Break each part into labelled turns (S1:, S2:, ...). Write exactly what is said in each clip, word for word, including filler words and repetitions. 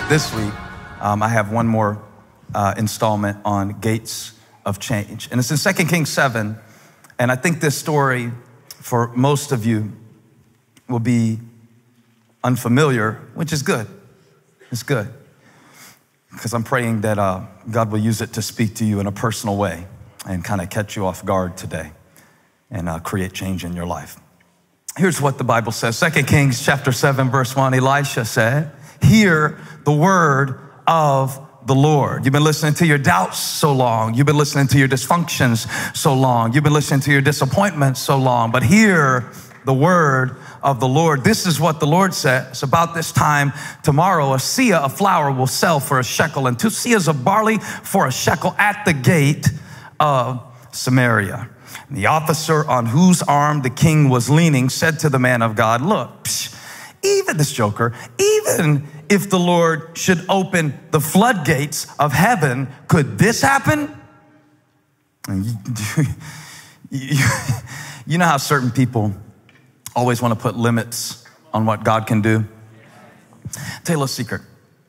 S1: This week, um, I have one more uh, installment on Gates of Change. And it's in Second Kings seven. And I think this story, for most of you, will be unfamiliar, which is good. It's good. Because I'm praying that uh, God will use it to speak to you in a personal way and kind of catch you off guard today and uh, create change in your life. Here's what the Bible says. Second Kings chapter seven, verse one, Elisha said, "Hear the word of the Lord." You've been listening to your doubts so long. You've been listening to your dysfunctions so long. You've been listening to your disappointments so long. But hear the word of the Lord. This is what the Lord says. About this time tomorrow, a seah of flour will sell for a shekel, and two seahs of barley for a shekel at the gate of Samaria. And the officer on whose arm the king was leaning said to the man of God, "Look, psh, even this joker, even if the Lord should open the floodgates of heaven, could this happen?" And you, you, you know how certain people always want to put limits on what God can do? I'll tell you a little secret.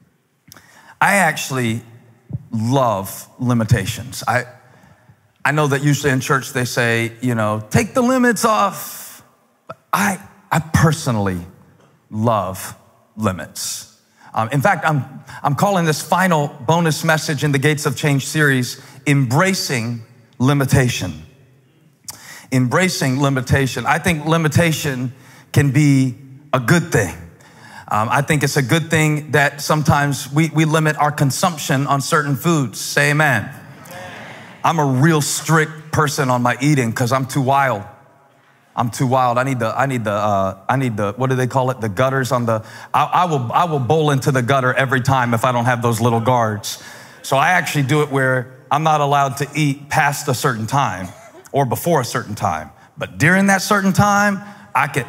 S1: I actually love limitations. I I know that usually in church they say, you know, take the limits off. But I I personally love limits. Um, in fact, I'm, I'm calling this final bonus message in the Gates of Change series, Embracing Limitation. Embracing limitation. I think limitation can be a good thing. Um, I think it's a good thing that sometimes we, we limit our consumption on certain foods. Say amen. Amen. I'm a real strict person on my eating because I'm too wild. I'm too wild. I need the, I need the, uh, I need the, what do they call it? The gutters on the, I, I will, I will bowl into the gutter every time if I don't have those little guards. So I actually do it where I'm not allowed to eat past a certain time or before a certain time. But during that certain time, I can,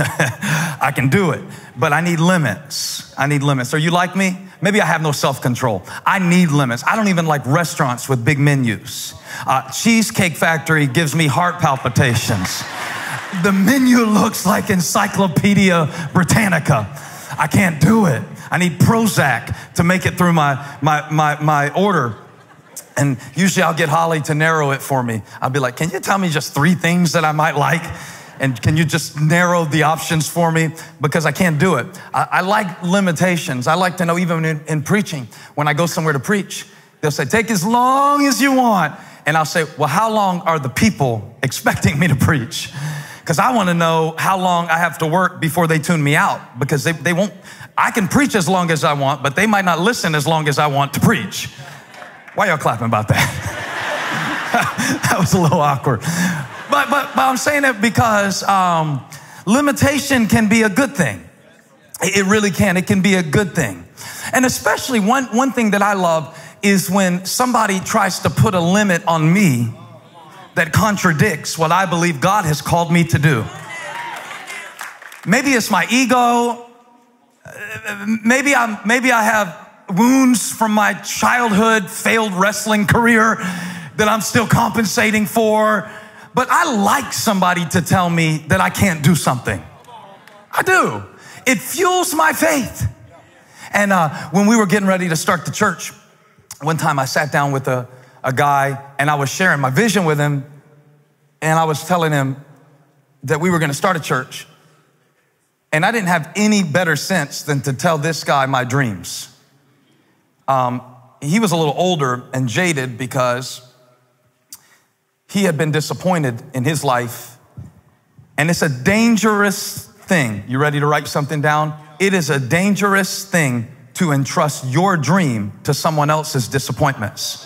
S1: I can do it. But I need limits. I need limits. Are you like me? Maybe I have no self-control. I need limits. I don't even like restaurants with big menus. Uh, Cheesecake Factory gives me heart palpitations. The menu looks like Encyclopedia Britannica. I can't do it. I need Prozac to make it through my, my, my, my order. And usually I'll get Holly to narrow it for me. I'll be like, can you tell me just three things that I might like? And can you just narrow the options for me? Because I can't do it. I, I like limitations. I like to know, even in, in preaching, when I go somewhere to preach, they'll say, take as long as you want. And I'll say, well, how long are the people expecting me to preach? Because I want to know how long I have to work before they tune me out. Because they, they won't, I can preach as long as I want, but they might not listen as long as I want to preach. Why y'all clapping about that? That was a little awkward. But, but, but I'm saying it because um, limitation can be a good thing. It really can. It can be a good thing. And especially one, one thing that I love is when somebody tries to put a limit on me that contradicts what I believe God has called me to do. Maybe it's my ego. Maybe I'm, maybe I have wounds from my childhood, failed wrestling career that I'm still compensating for. But I like somebody to tell me that I can't do something. I do. It fuels my faith. And uh, when we were getting ready to start the church, one time I sat down with a, a guy and I was sharing my vision with him. And I was telling him that we were going to start a church. And I didn't have any better sense than to tell this guy my dreams. Um, he was a little older and jaded because he had been disappointed in his life. And it's a dangerous thing. You ready to write something down? It is a dangerous thing to entrust your dream to someone else's disappointments.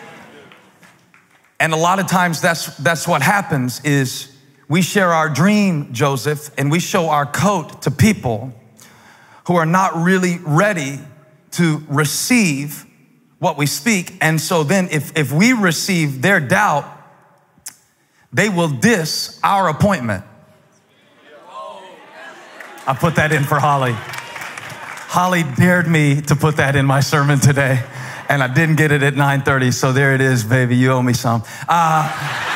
S1: And a lot of times that's, that's what happens is we share our dream, Joseph, and we show our coat to people who are not really ready to receive what we speak. And so then if, if we receive their doubt, they will diss our appointment. I put that in for Holly. Holly dared me to put that in my sermon today, and I didn't get it at nine thirty, so there it is, baby. You owe me some. Uh,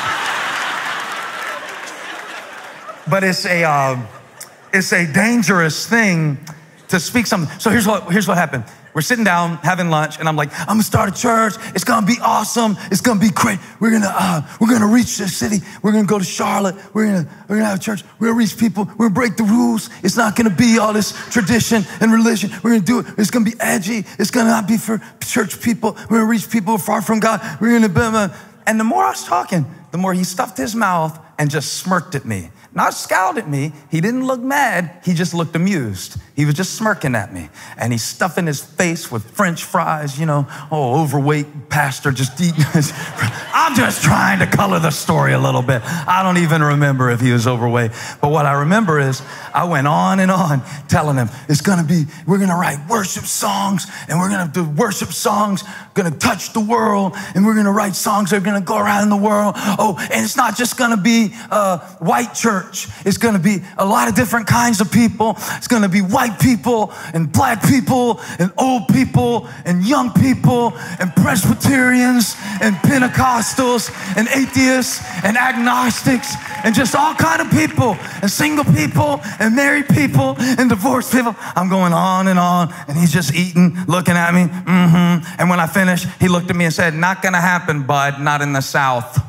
S1: but it's a, uh, it's a dangerous thing to speak something. So here's what, here's what happened. We're sitting down having lunch, and I'm like, I'm gonna start a church. It's gonna be awesome. It's gonna be great. We're gonna uh, we're gonna reach the city. We're gonna go to Charlotte. We're gonna we're gonna have a church. We're gonna reach people. We're gonna break the rules. It's not gonna be all this tradition and religion. We're gonna do it. It's gonna be edgy. It's gonna not be for church people. We're gonna reach people far from God. We're gonna be, and the more I was talking, the more he stuffed his mouth and just smirked at me. Not scowled at me. He didn't look mad. He just looked amused. He was just smirking at me. And he's stuffing his face with French fries, you know, oh, overweight pastor just eating his. I'm just trying to color the story a little bit. I don't even remember if he was overweight. But what I remember is I went on and on telling him, it's going to be, we're going to write worship songs, and we're going to do worship songs, going to touch the world, and we're going to write songs that are going to go around the world. Oh, and it's not just going to be a white church. It's going to be a lot of different kinds of people. It's going to be white people and black people and old people and young people and Presbyterians and Pentecostals and atheists and agnostics and just all kind of people and single people and married people and divorced people. I'm going on and on, and he's just eating, looking at me. Mm-hmm. And when I finished, he looked at me and said, not going to happen, bud, not in the South.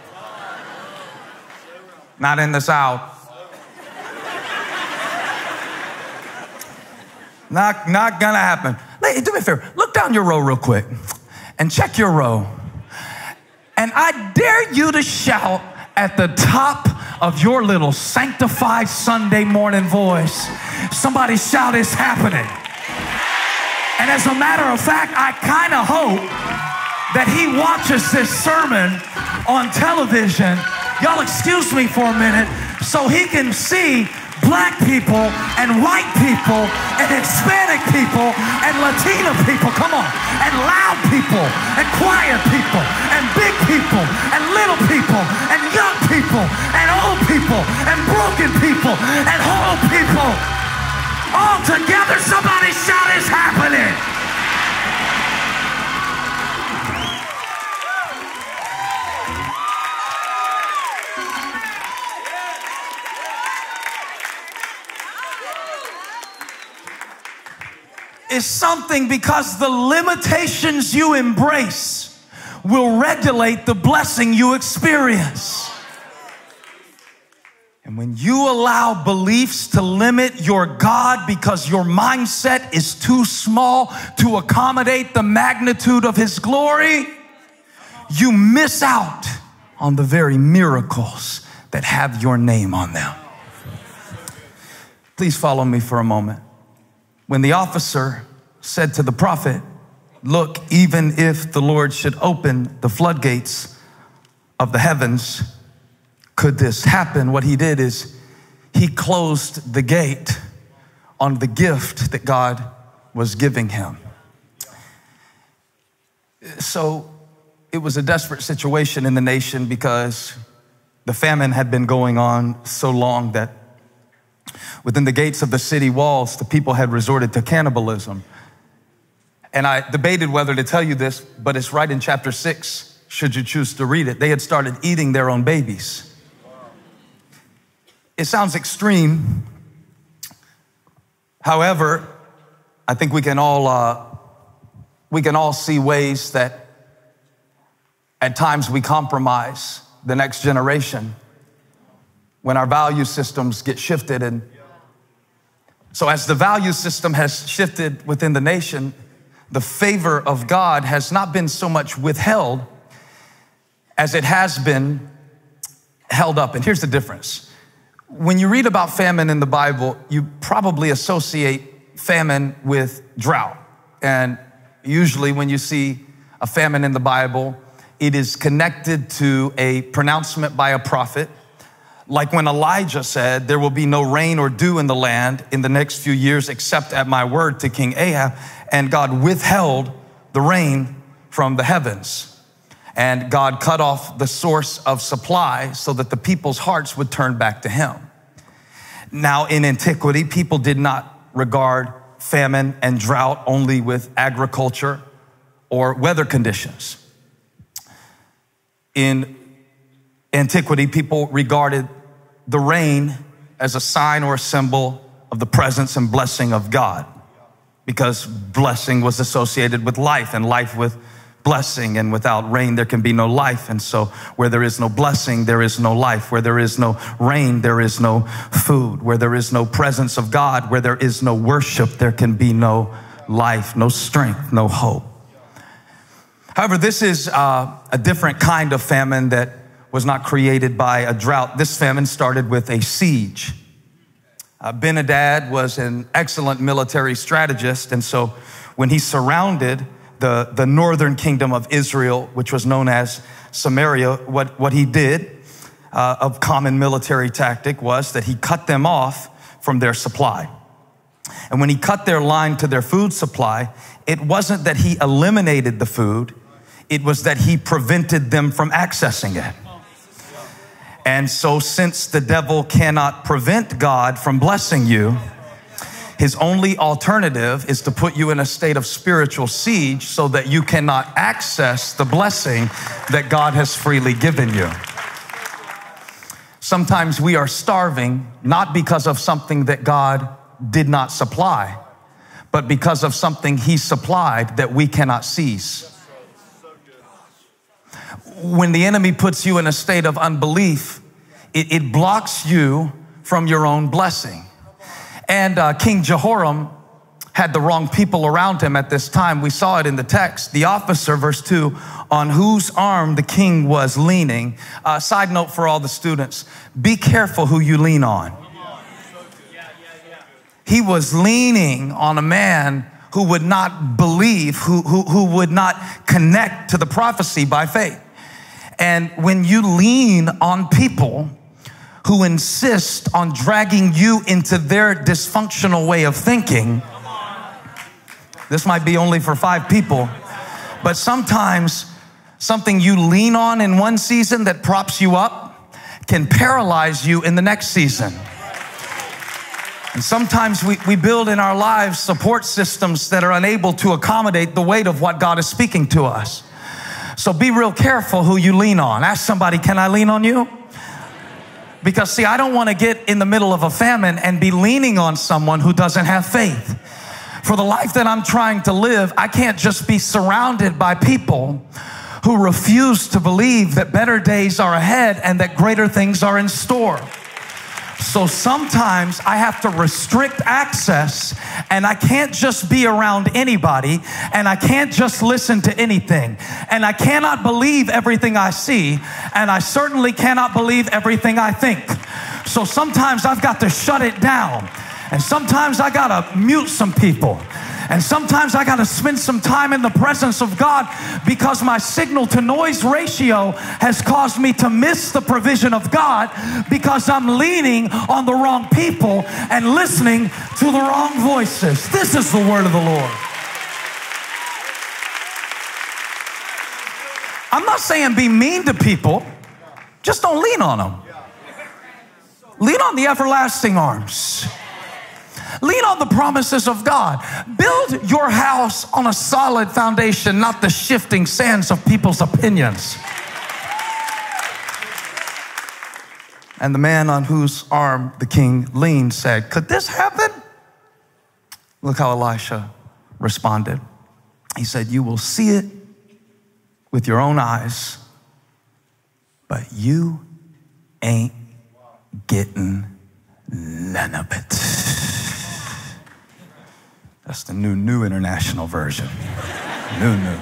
S1: Not in the South. Not, not gonna happen. Hey, do me a favor. Look down your row real quick and check your row. And I dare you to shout at the top of your little sanctified Sunday morning voice. Somebody shout, it's happening. And as a matter of fact, I kind of hope that he watches this sermon on television. Y'all excuse me for a minute, so he can see black people and white people and Hispanic people and Latino people, come on, and loud people and quiet people and big people and little people and young people and old people and broken people and whole people. All together, somebody shout, it's happening. Is something because the limitations you embrace will regulate the blessing you experience. And when you allow beliefs to limit your God because your mindset is too small to accommodate the magnitude of his glory, you miss out on the very miracles that have your name on them. Please follow me for a moment. When the officer said to the prophet, look, even if the Lord should open the floodgates of the heavens, could this happen? What he did is he closed the gate on the gift that God was giving him. So it was a desperate situation in the nation because the famine had been going on so long that within the gates of the city walls, the people had resorted to cannibalism. And I debated whether to tell you this, but it's right in chapter six, should you choose to read it. They had started eating their own babies. It sounds extreme. However, I think we can all, uh, we can all see ways that at times we compromise the next generation when our value systems get shifted. And so as the value system has shifted within the nation, the favor of God has not been so much withheld as it has been held up. And here's the difference. When you read about famine in the Bible, you probably associate famine with drought. And usually when you see a famine in the Bible, it is connected to a pronouncement by a prophet. Like when Elijah said, there will be no rain or dew in the land in the next few years except at my word to King Ahab. And God withheld the rain from the heavens. And God cut off the source of supply so that the people's hearts would turn back to him. Now in antiquity, people did not regard famine and drought only with agriculture or weather conditions. In antiquity, people regarded the rain as a sign or a symbol of the presence and blessing of God. because blessing was associated with life, and life with blessing, and without rain there can be no life. And so where there is no blessing, there is no life. Where there is no rain, there is no food. Where there is no presence of God, where there is no worship, there can be no life, no strength, no hope. However, this is uh, a different kind of famine that was not created by a drought. This famine started with a siege. Uh, Ben-Hadad was an excellent military strategist, and so when he surrounded the, the northern kingdom of Israel, which was known as Samaria, what, what he did uh, of common military tactic was that he cut them off from their supply. And when he cut their line to their food supply, it wasn't that he eliminated the food, it was that he prevented them from accessing it. And so since the devil cannot prevent God from blessing you, his only alternative is to put you in a state of spiritual siege so that you cannot access the blessing that God has freely given you. Sometimes we are starving, not because of something that God did not supply, but because of something he supplied that we cannot seize. When the enemy puts you in a state of unbelief, it, it blocks you from your own blessing. And uh, King Jehoram had the wrong people around him at this time. We saw it in the text. The officer, verse two, on whose arm the king was leaning. Uh, side note for all the students, be careful who you lean on. He was leaning on a man who would not believe, who, who, who would not connect to the prophecy by faith. And when you lean on people who insist on dragging you into their dysfunctional way of thinking, this might be only for five people, but sometimes something you lean on in one season that props you up can paralyze you in the next season. And sometimes we, we build in our lives support systems that are unable to accommodate the weight of what God is speaking to us. So be real careful who you lean on. Ask somebody, can I lean on you? Because see, I don't want to get in the middle of a famine and be leaning on someone who doesn't have faith. For the life that I'm trying to live, I can't just be surrounded by people who refuse to believe that better days are ahead and that greater things are in store. So sometimes I have to restrict access, and I can't just be around anybody, and I can't just listen to anything, and I cannot believe everything I see, and I certainly cannot believe everything I think. So sometimes I've got to shut it down, and sometimes I gotta mute some people. And sometimes I got to spend some time in the presence of God because my signal to noise ratio has caused me to miss the provision of God because I'm leaning on the wrong people and listening to the wrong voices. This is the word of the Lord. I'm not saying be mean to people. Just don't lean on them. Lean on the everlasting arms. Lean on the promises of God. Build your house on a solid foundation, not the shifting sands of people's opinions. And the man on whose arm the king leaned said, could this happen? Look how Elisha responded. He said, you will see it with your own eyes, but you ain't getting none of it. That's the new, new international version. New, new.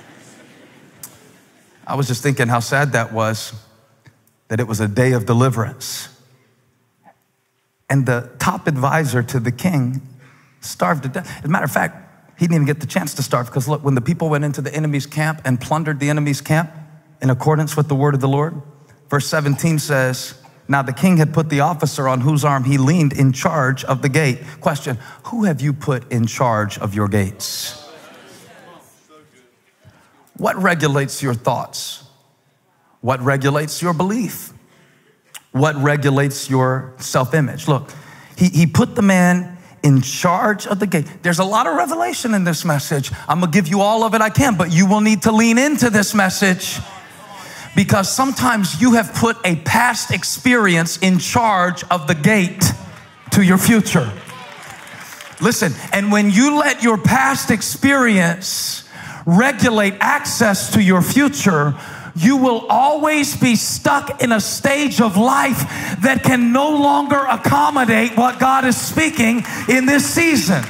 S1: I was just thinking how sad that was, that it was a day of deliverance. And the top advisor to the king starved to death. As a matter of fact, he didn't even get the chance to starve because look, when the people went into the enemy's camp and plundered the enemy's camp in accordance with the word of the Lord, verse seventeen says, now the king had put the officer on whose arm he leaned in charge of the gate. Question, who have you put in charge of your gates? What regulates your thoughts? What regulates your belief? What regulates your self-image? Look, he, he put the man in charge of the gate. There's a lot of revelation in this message. I'm gonna give you all of it I can, but you will need to lean into this message. Because sometimes you have put a past experience in charge of the gate to your future. Listen, and when you let your past experience regulate access to your future, you will always be stuck in a stage of life that can no longer accommodate what God is speaking in this season.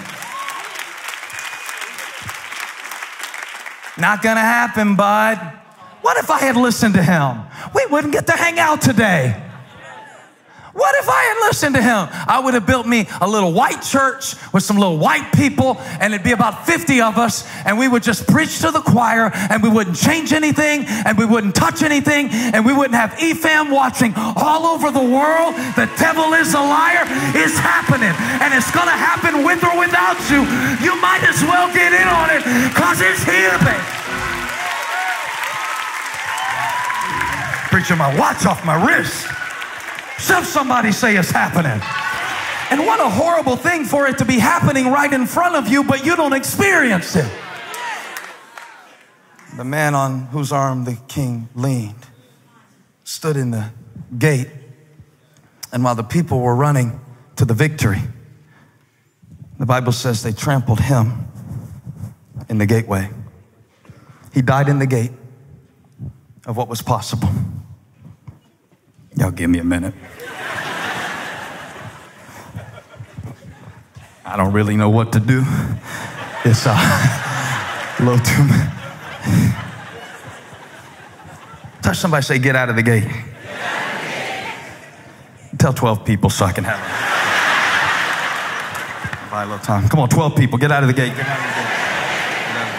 S1: Not gonna happen, bud. What if I had listened to him? We wouldn't get to hang out today. What if I had listened to him? I would have built me a little white church with some little white people, and it'd be about fifty of us, and we would just preach to the choir, and we wouldn't change anything, and we wouldn't touch anything, and we wouldn't have E FAM watching all over the world. The devil is a liar. It's happening, and it's going to happen with or without you. You might as well get in on it, because it's here, baby. Preacher, my watch off my wrist. Shove somebody, say it's happening. And what a horrible thing for it to be happening right in front of you, but you don't experience it. The man on whose arm the king leaned stood in the gate, and while the people were running to the victory, the Bible says they trampled him in the gateway. He died in the gate of what was possible. Y'all give me a minute. I don't really know what to do. It's uh, a little too much. Touch somebody, say, get out of the gate. Get out of the gate. Tell twelve people so I can have it. Buy a little time. Come on, twelve people, get out of the gate. Get out of the gate. Get out of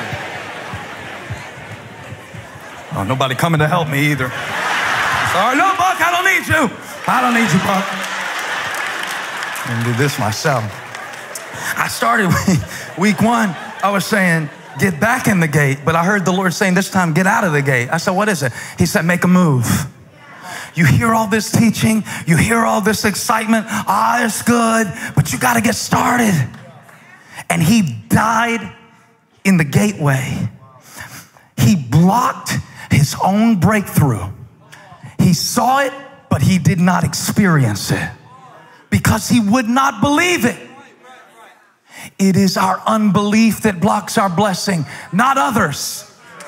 S1: the gate. Oh, nobody coming to help me either. Sorry, no, Buck, I don't need you. I don't need you, Buck. I'm gonna do this myself. I started week one, I was saying, get back in the gate, but I heard the Lord saying this time, get out of the gate. I said, what is it? He said, make a move. You hear all this teaching, you hear all this excitement, ah, it's good, but you gotta get started. And he died in the gateway. He blocked his own breakthrough. He saw it, but he did not experience it because he would not believe it. It is our unbelief that blocks our blessing, not others.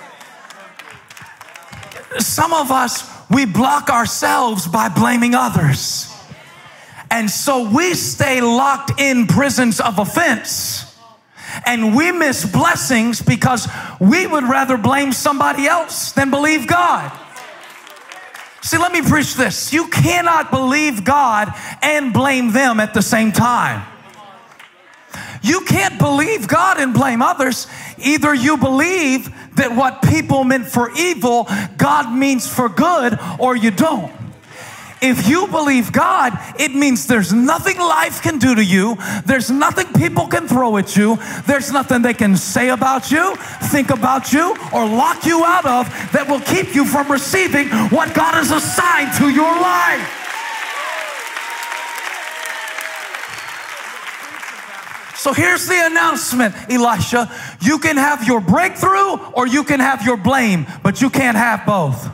S1: Some of us, we block ourselves by blaming others. And so we stay locked in prisons of offense. And we miss blessings because we would rather blame somebody else than believe God. See, let me preach this. You cannot believe God and blame them at the same time. You can't believe God and blame others. Either you believe that what people meant for evil, God means for good, or you don't. If you believe God, it means there's nothing life can do to you. There's nothing people can throw at you. There's nothing they can say about you, think about you, or lock you out of that will keep you from receiving what God has assigned to your life. So here's the announcement, Elisha. You can have your breakthrough or you can have your blame, but you can't have both.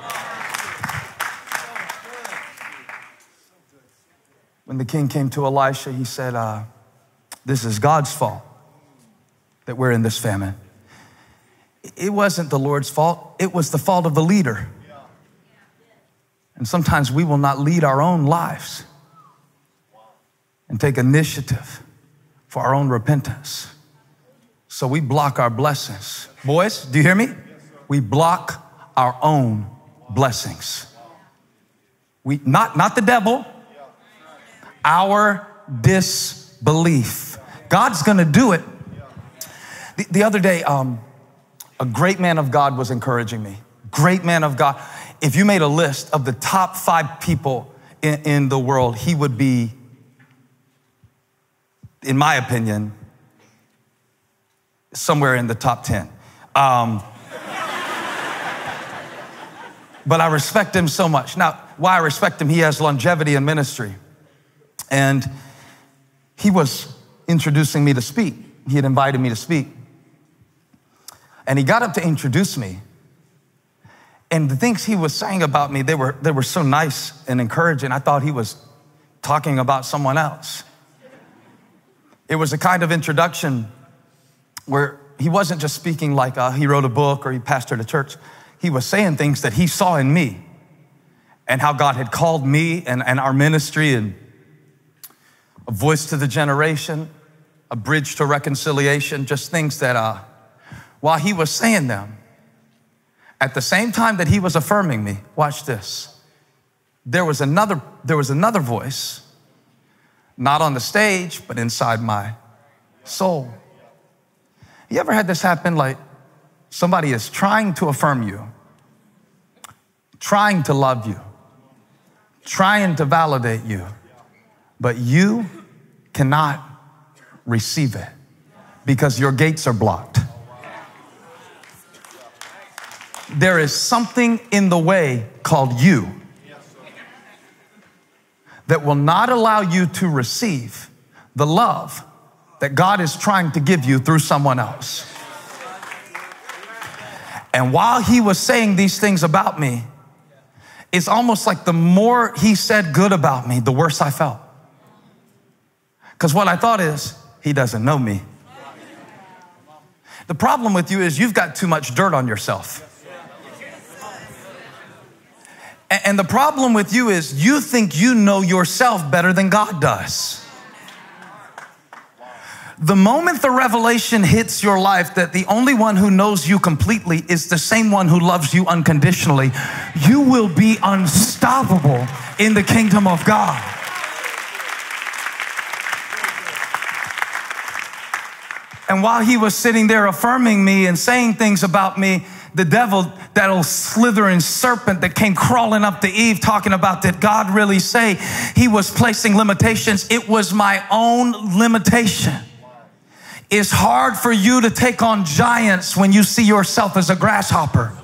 S1: When the king came to Elisha, he said, uh, this is God's fault that we're in this famine. It wasn't the Lord's fault. It was the fault of the leader. And sometimes we will not lead our own lives and take initiative for our own repentance. So we block our blessings. Boys, do you hear me? We block our own blessings. We not, not the devil. Our disbelief. God's gonna do it. The, the other day, um, a great man of God was encouraging me. Great man of God. If you made a list of the top five people in, in the world, he would be, in my opinion, somewhere in the top ten. Um, but I respect him so much. Now, why I respect him, he has longevity in ministry. And he was introducing me to speak. He had invited me to speak. And he got up to introduce me. And the things he was saying about me, they were, they were so nice and encouraging. I thought he was talking about someone else. It was a kind of introduction where he wasn't just speaking like uh, he wrote a book or he pastored a church. He was saying things that he saw in me and how God had called me and, and our ministry, and a voice to the generation, a bridge to reconciliation, just things that uh, while he was saying them, at the same time that he was affirming me, watch this, there was another, there was another voice, not on the stage, but inside my soul. You ever had this happen? Like somebody is trying to affirm you, trying to love you, trying to validate you, but you cannot receive it because your gates are blocked. There is something in the way called you that will not allow you to receive the love that God is trying to give you through someone else. And while he was saying these things about me, it's almost like the more he said good about me, the worse I felt. Because what I thought is, he doesn't know me. The problem with you is you've got too much dirt on yourself. And the problem with you is you think you know yourself better than God does. The moment the revelation hits your life that the only one who knows you completely is the same one who loves you unconditionally, you will be unstoppable in the kingdom of God. And while he was sitting there affirming me and saying things about me, the devil, that old slithering serpent that came crawling up to Eve talking about, did God really say? He was placing limitations. It was my own limitation. It's hard for you to take on giants when you see yourself as a grasshopper.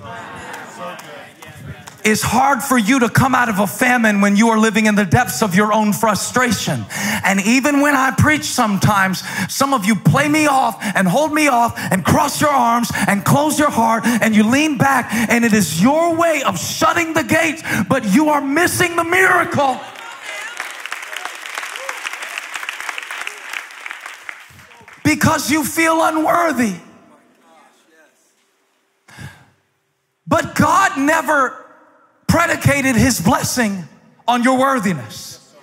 S1: It's hard for you to come out of a famine when you are living in the depths of your own frustration. And even when I preach sometimes, some of you play me off and hold me off and cross your arms and close your heart and you lean back, and it is your way of shutting the gates, but you are missing the miracle. Because you feel unworthy. But God never predicated his blessing on your worthiness.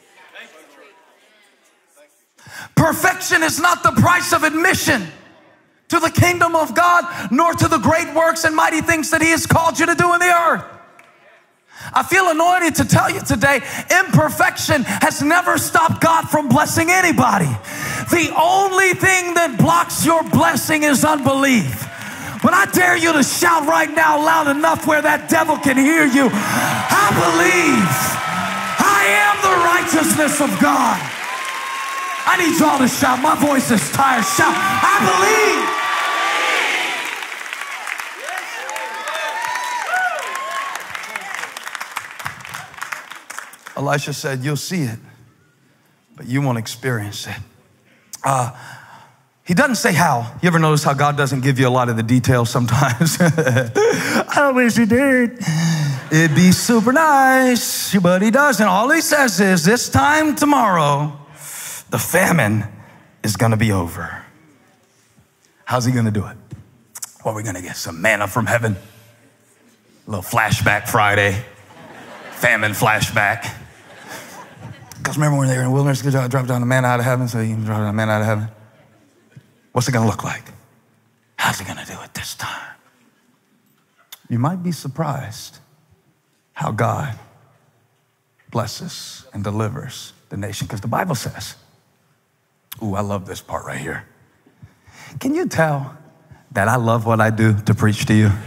S1: Perfection is not the price of admission to the kingdom of God, nor to the great works and mighty things that he has called you to do in the earth. I feel anointed to tell you today, imperfection has never stopped God from blessing anybody. The only thing that blocks your blessing is unbelief. But I dare you to shout right now loud enough where that devil can hear you. I believe I am the righteousness of God. I need y'all to shout. My voice is tired. Shout, I believe. Elisha said, you'll see it, but you won't experience it. Uh, he doesn't say how. You ever notice how God doesn't give you a lot of the details sometimes? I wish he did. It'd be super nice, but he doesn't. All he says is, this time tomorrow, the famine is going to be over. How's he going to do it? Well, we're going to get some manna from heaven. A little flashback Friday. Famine flashback. Because remember when they were in the wilderness, God dropped down the manna out of heaven, so you can drop down the manna out of heaven. What's it going to look like? How's he going to do it this time? You might be surprised how God blesses and delivers the nation, because the Bible says, ooh, I love this part right here. Can you tell that I love what I do to preach to you?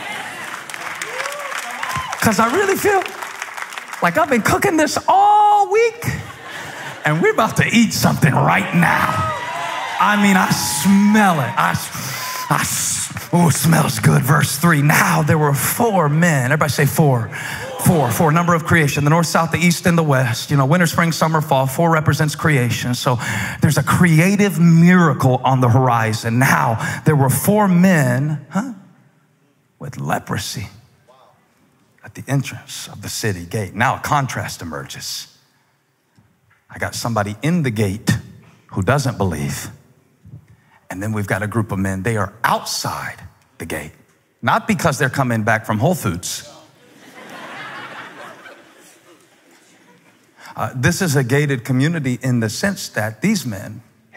S1: Because I really feel like I've been cooking this all week, and we're about to eat something right now. I mean, I smell it. I, I, oh, it smells good. Verse three, now there were four men. Everybody say four. Four, four, number of creation. The north, south, the east, and the west. You know, winter, spring, summer, fall. Four represents creation. So there's a creative miracle on the horizon. Now there were four men, huh, with leprosy at the entrance of the city gate. Now a contrast emerges. I got somebody in the gate who doesn't believe. And then we've got a group of men, they are outside the gate, not because they're coming back from Whole Foods. Uh, this is a gated community in the sense that these men,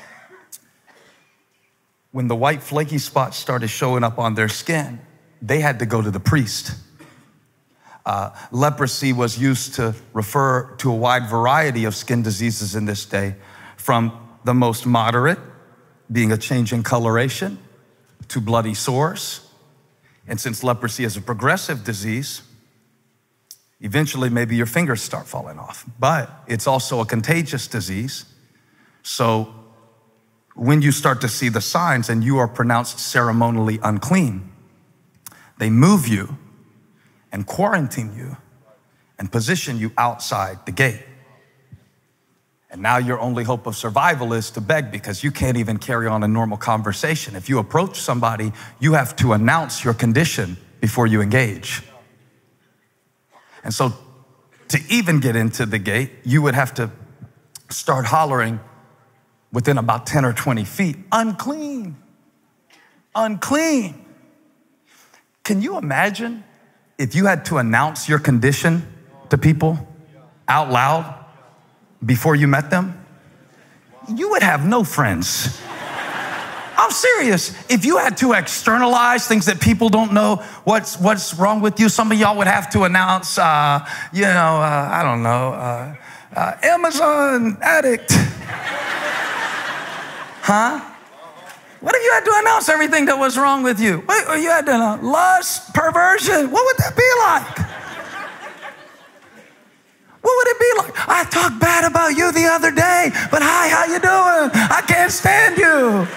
S1: when the white flaky spots started showing up on their skin, they had to go to the priest. Uh, leprosy was used to refer to a wide variety of skin diseases in this day, from the most moderate, being a change in coloration, to bloody sores. And since leprosy is a progressive disease, eventually maybe your fingers start falling off. But it's also a contagious disease. So when you start to see the signs and you are pronounced ceremonially unclean, they move you and quarantine you and position you outside the gate. And now your only hope of survival is to beg, because you can't even carry on a normal conversation. If you approach somebody, you have to announce your condition before you engage. And so to even get into the gate, you would have to start hollering within about ten or twenty feet, unclean, unclean. Can you imagine if you had to announce your condition to people out loud before you met them? You would have no friends. I'm serious. If you had to externalize things that people don't know what's what's wrong with you, some of y'all would have to announce, uh, you know, uh, I don't know, uh, uh, Amazon addict. Huh? What if you had to announce everything that was wrong with you? What, or you had to announce lust, perversion? What would that be like? What would it be like? I talked bad about you the other day, but hi, how you doing? I can't stand you.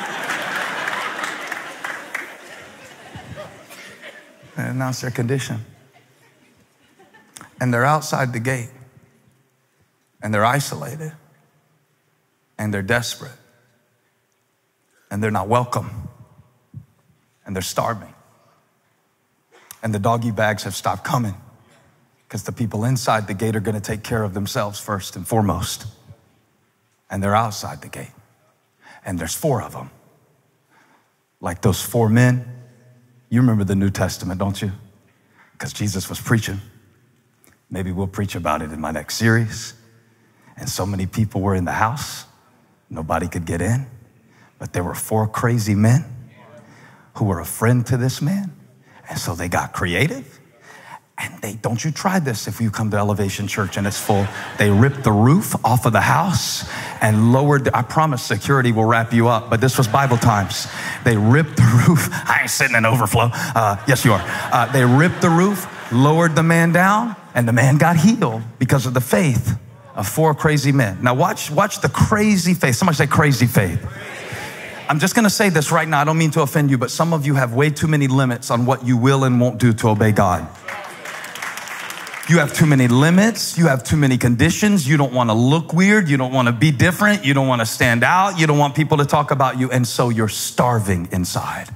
S1: And announce their condition. And they're outside the gate. And they're isolated. And they're desperate. And they're not welcome. And they're starving. And the doggy bags have stopped coming, because the people inside the gate are going to take care of themselves first and foremost. And they're outside the gate. And there's four of them. Like those four men. You remember the New Testament, don't you? Because Jesus was preaching. Maybe we'll preach about it in my next series. And so many people were in the house. Nobody could get in. But there were four crazy men who were a friend to this man. And so they got creative. And they, don't you try this if you come to Elevation Church and it's full. They ripped the roof off of the house and lowered, the, I promise security will wrap you up, but this was Bible times. They ripped the roof. I ain't sitting in overflow. Uh, yes, you are. Uh, they ripped the roof, lowered the man down, and the man got healed because of the faith of four crazy men. Now watch, watch the crazy faith. Somebody say crazy faith. I'm just going to say this right now. I don't mean to offend you, but some of you have way too many limits on what you will and won't do to obey God. You have too many limits. You have too many conditions. You don't want to look weird. You don't want to be different. You don't want to stand out. You don't want people to talk about you. And so you're starving inside.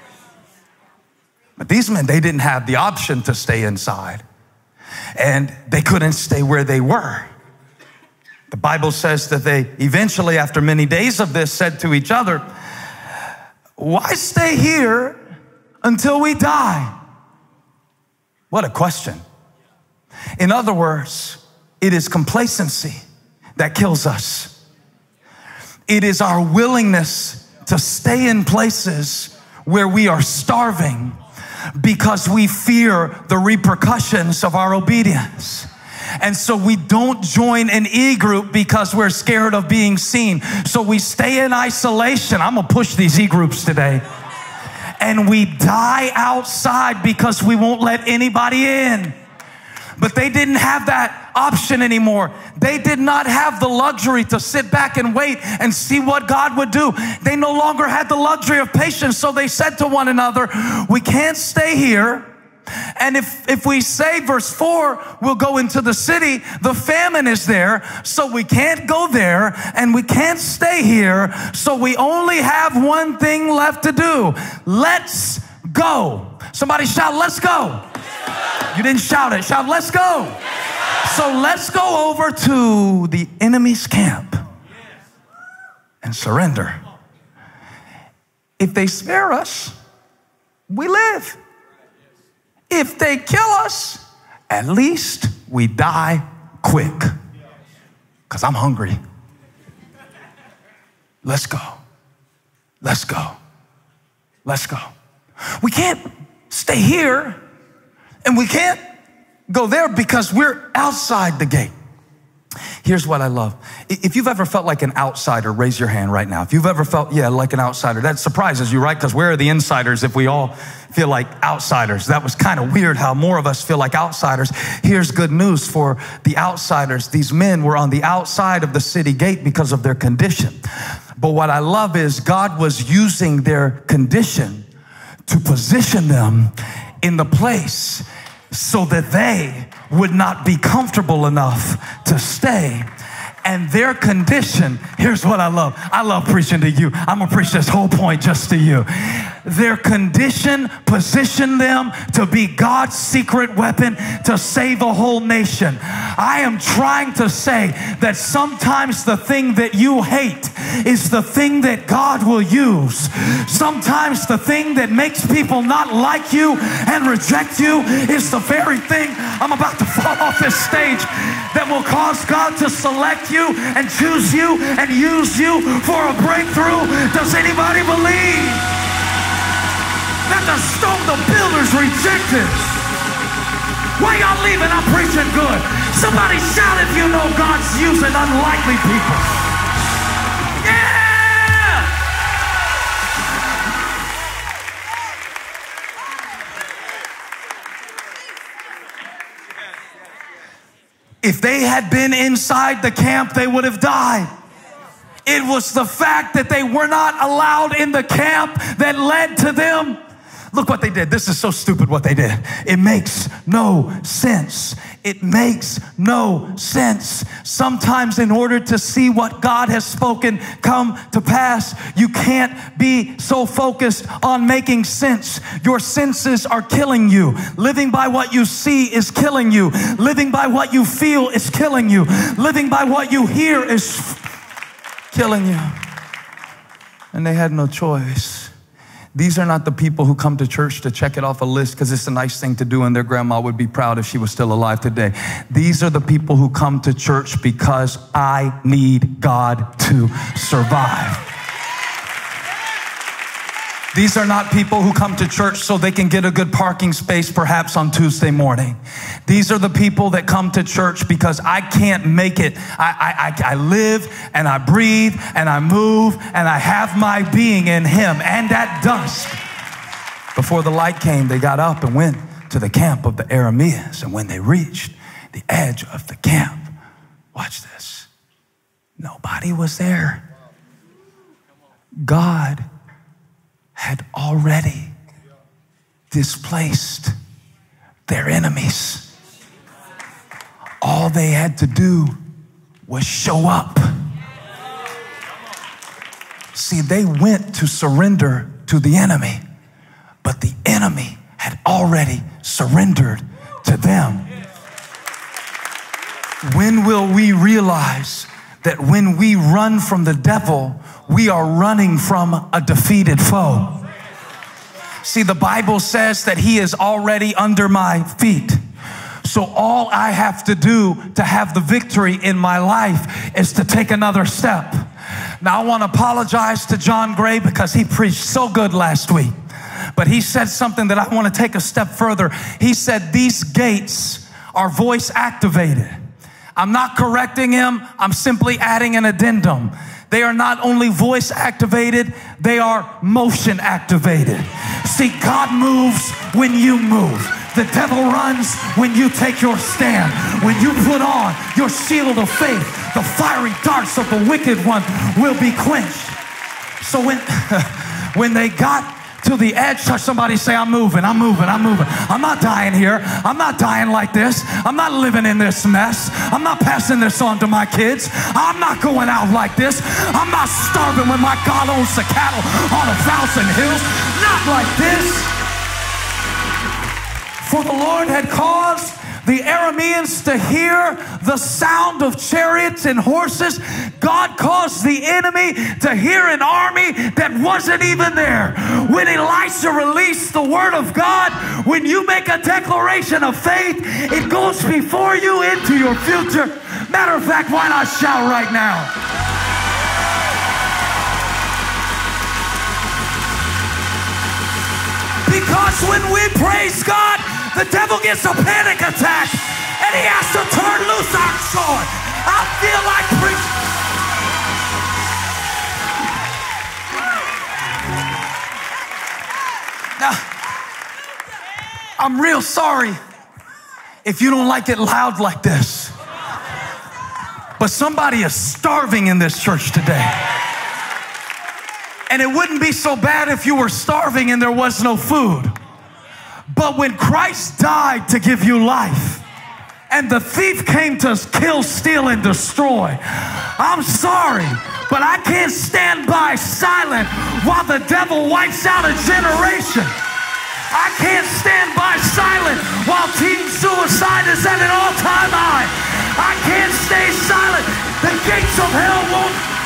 S1: But these men, they didn't have the option to stay inside. And they couldn't stay where they were. The Bible says that they eventually, after many days of this, said to each other, why stay here until we die? What a question. In other words, it is complacency that kills us. It is our willingness to stay in places where we are starving because we fear the repercussions of our obedience. And so we don't join an e-group because we're scared of being seen. So we stay in isolation. I'm going to push these e-groups today. And we die outside because we won't let anybody in. But they didn't have that option anymore. They did not have the luxury to sit back and wait and see what God would do. They no longer had the luxury of patience. So they said to one another, we can't stay here. And if, if we say, verse four, we'll go into the city, the famine is there, so we can't go there and we can't stay here. So we only have one thing left to do. Let's go. Somebody shout, let's go. You didn't shout it. Shout, let's go. So let's go over to the enemy's camp and surrender. If they spare us, we live. If they kill us, at least we die quick. Because I'm hungry. Let's go. Let's go. Let's go. We can't stay here and we can't go there because we're outside the gate. Here's what I love. If you've ever felt like an outsider, raise your hand right now. If you've ever felt, yeah, like an outsider, that surprises you, right? Because where are the insiders if we all feel like outsiders? That was kind of weird how more of us feel like outsiders. Here's good news for the outsiders. These men were on the outside of the city gate because of their condition. But what I love is God was using their condition to position them in the place so that they would not be comfortable enough to stay. And their condition, here's what I love. I love preaching to you. I'm going to preach this whole point just to you. Their condition positioned them to be God's secret weapon to save a whole nation. I am trying to say that sometimes the thing that you hate is the thing that God will use. Sometimes the thing that makes people not like you and reject you is the very thing, I'm about to fall off this stage, that will cause God to select you and choose you and use you for a breakthrough. Does anybody believe that the stone the builders rejected? Why y'all leaving? I'm preaching good. Somebody shout if you know God's using unlikely people. Yeah! If they had been inside the camp, they would have died. It was the fact that they were not allowed in the camp that led to them. Look what they did. This is so stupid what they did. It makes no sense. It makes no sense. Sometimes in order to see what God has spoken come to pass, you can't be so focused on making sense. Your senses are killing you. Living by what you see is killing you. Living by what you feel is killing you. Living by what you hear is killing you. And they had no choice. These are not the people who come to church to check it off a list because it's a nice thing to do and their grandma would be proud if she was still alive today. These are the people who come to church because I need God to survive. These are not people who come to church so they can get a good parking space perhaps on Tuesday morning. These are the people that come to church because I can't make it. I, I, I live and I breathe and I move and I have my being in Him. And at dusk, before the light came, they got up and went to the camp of the Arameans. And when they reached the edge of the camp, watch this, nobody was there. God had already displaced their enemies. All they had to do was show up. See, they went to surrender to the enemy, but the enemy had already surrendered to them. When will we realize that when we run from the devil, we are running from a defeated foe? See, the Bible says that He is already under my feet. So all I have to do to have the victory in my life is to take another step. Now, I want to apologize to John Gray because he preached so good last week. But he said something that I want to take a step further. He said these gates are voice activated. I'm not correcting him. I'm simply adding an addendum. They are not only voice activated, they are motion activated. See, God moves when you move. The devil runs when you take your stand. When you put on your shield of faith, the fiery darts of the wicked one will be quenched. So when, when they got to the edge, touch somebody, say, I'm moving, I'm moving, I'm moving. I'm not dying here. I'm not dying like this. I'm not living in this mess. I'm not passing this on to my kids. I'm not going out like this. I'm not starving when my God owns the cattle on a thousand hills. Not like this. For the Lord had caused the Arameans to hear the sound of chariots and horses. God caused the enemy to hear an army that wasn't even there. When Elisha released the word of God, when you make a declaration of faith, it goes before you into your future. Matter of fact, why not shout right now? Because when we praise God, the devil gets a panic attack and he has to turn loose our sword. I feel like preaching. Now, I'm real sorry if you don't like it loud like this. But somebody is starving in this church today. And it wouldn't be so bad if you were starving and there was no food. But when Christ died to give you life, and the thief came to kill, steal, and destroy, I'm sorry, but I can't stand by silent while the devil wipes out a generation. I can't stand by silent while teen suicide is at an all-time high. I can't stay silent. The gates of hell won't.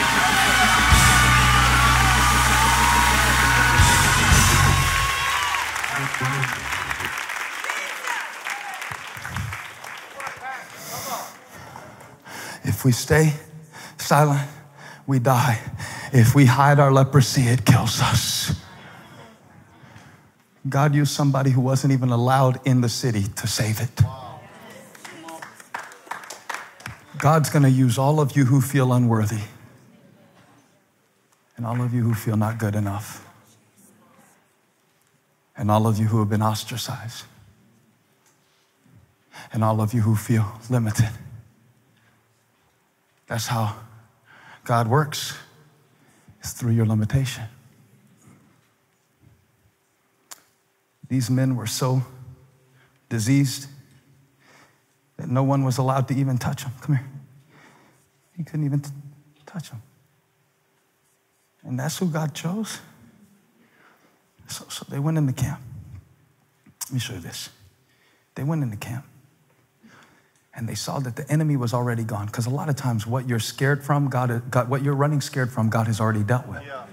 S1: If we stay silent, we die. If we hide our leprosy, it kills us. God used somebody who wasn't even allowed in the city to save it. God's going to use all of you who feel unworthy and all of you who feel not good enough and all of you who have been ostracized and all of you who feel limited. That's how God works, is through your limitation. These men were so diseased that no one was allowed to even touch them. Come here. He couldn't even t- touch them. And that's who God chose. So, so they went in the camp. Let me show you this. They went in the camp. And they saw that the enemy was already gone. Because a lot of times what you're scared from, God, God, what you're running scared from, God has already dealt with. Yeah.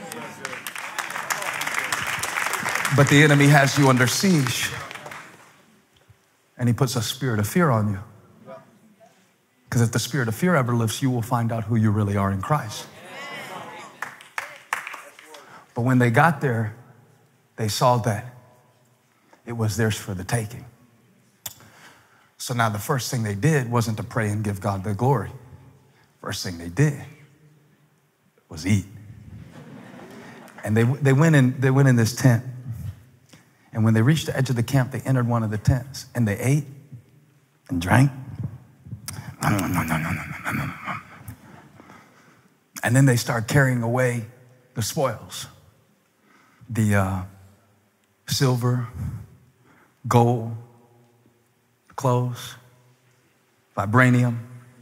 S1: But the enemy has you under siege. And he puts a spirit of fear on you. Because if the spirit of fear ever lifts, you will find out who you really are in Christ. But when they got there, they saw that it was theirs for the taking. So now the first thing they did wasn't to pray and give God the glory. First thing they did was eat. And they, they, went in, they went in this tent. And when they reached the edge of the camp, they entered one of the tents. And they ate and drank. And then they start carrying away the spoils. The uh, silver, gold, clothes, vibranium.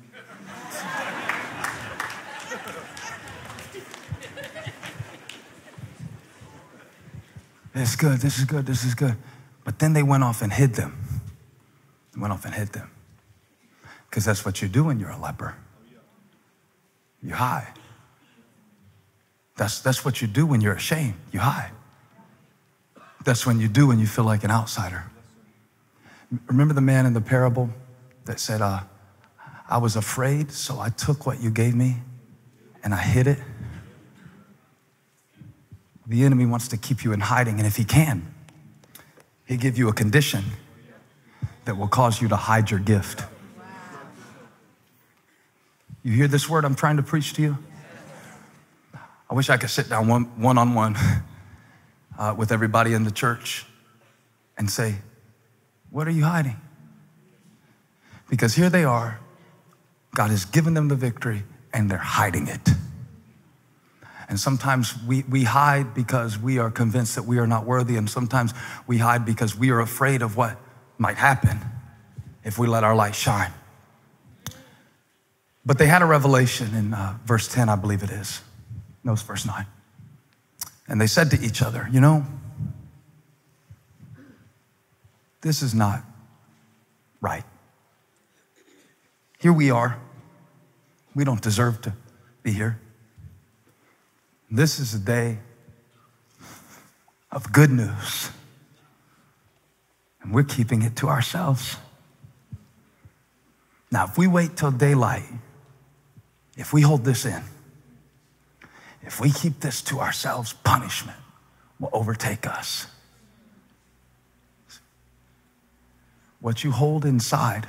S1: This is good, this is good, this is good. But then they went off and hid them. They went off and hid them. Because that's what you do when you're a leper. You hide. That's, that's what you do when you're ashamed. You hide. That's when you do when you feel like an outsider. Remember the man in the parable that said, uh, I was afraid, so I took what you gave me and I hid it? The enemy wants to keep you in hiding, and if he can, he'll give you a condition that will cause you to hide your gift. You hear this word I'm trying to preach to you? I wish I could sit down one, one-on-one uh, with everybody in the church and say, what are you hiding? Because here they are. God has given them the victory, and they're hiding it. And sometimes we, we hide because we are convinced that we are not worthy, and sometimes we hide because we are afraid of what might happen if we let our light shine. But they had a revelation in uh, verse ten, I believe it is. No, it's verse nine. And they said to each other, you know, this is not right. Here we are. We don't deserve to be here. This is a day of good news, and we're keeping it to ourselves. Now, if we wait till daylight, if we hold this in, if we keep this to ourselves, punishment will overtake us. What you hold inside,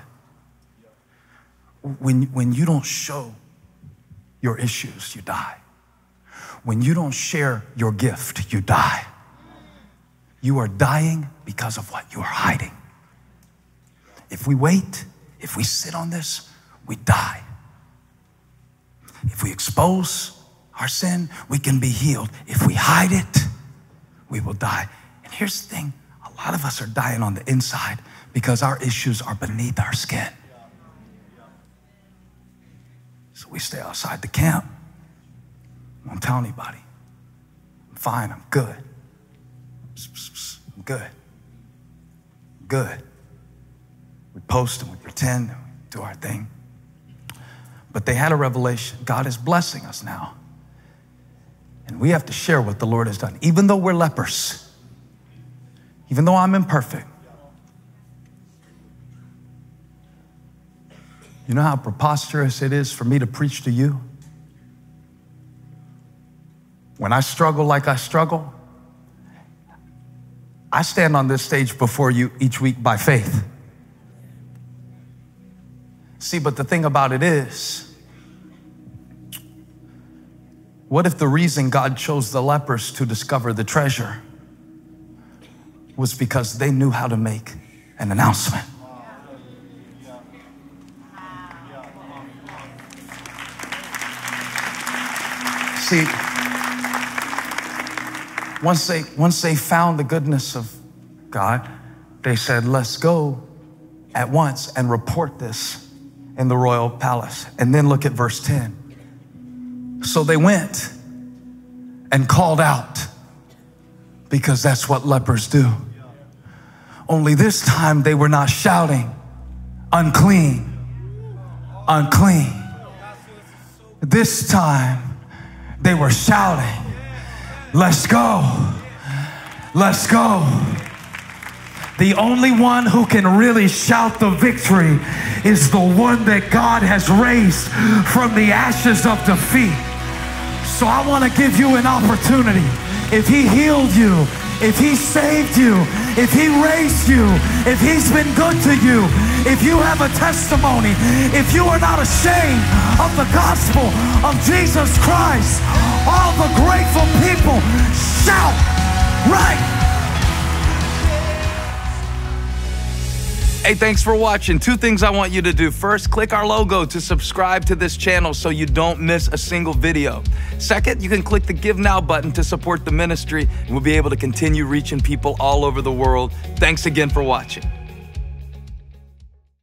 S1: when, when you don't show your issues, you die. When you don't share your gift, you die. You are dying because of what you are hiding. If we wait, if we sit on this, we die. If we expose our sin, we can be healed. If we hide it, we will die. And here's the thing, a lot of us are dying on the inside because our issues are beneath our skin. So we stay outside the camp. I won't tell anybody. I'm fine, I'm good. I'm good. I'm good. We post and we pretend and we do our thing. But they had a revelation. God is blessing us now. And we have to share what the Lord has done. Even though we're lepers, even though I'm imperfect. You know how preposterous it is for me to preach to you? When I struggle like I struggle, I stand on this stage before you each week by faith. See, but the thing about it is, what if the reason God chose the lepers to discover the treasure was because they knew how to make an announcement? See, once they, once they found the goodness of God, they said, let's go at once and report this in the royal palace. And then look at verse ten. So they went and called out, because that's what lepers do. Only this time they were not shouting, unclean, unclean. This time they were shouting, let's go, let's go. The only one who can really shout the victory is the one that God has raised from the ashes of defeat. So I want to give you an opportunity. If he healed you, if he saved you, if he raised you, if he's been good to you, if you have a testimony, if you are not ashamed of the gospel of Jesus Christ, all the grateful people shout right. Hey, thanks for watching. Two things I want you to do. First, click our logo to subscribe to this channel so you don't miss a single video. Second, you can click the Give Now button to support the ministry, and we'll be able to continue reaching people all over the world. Thanks again for watching.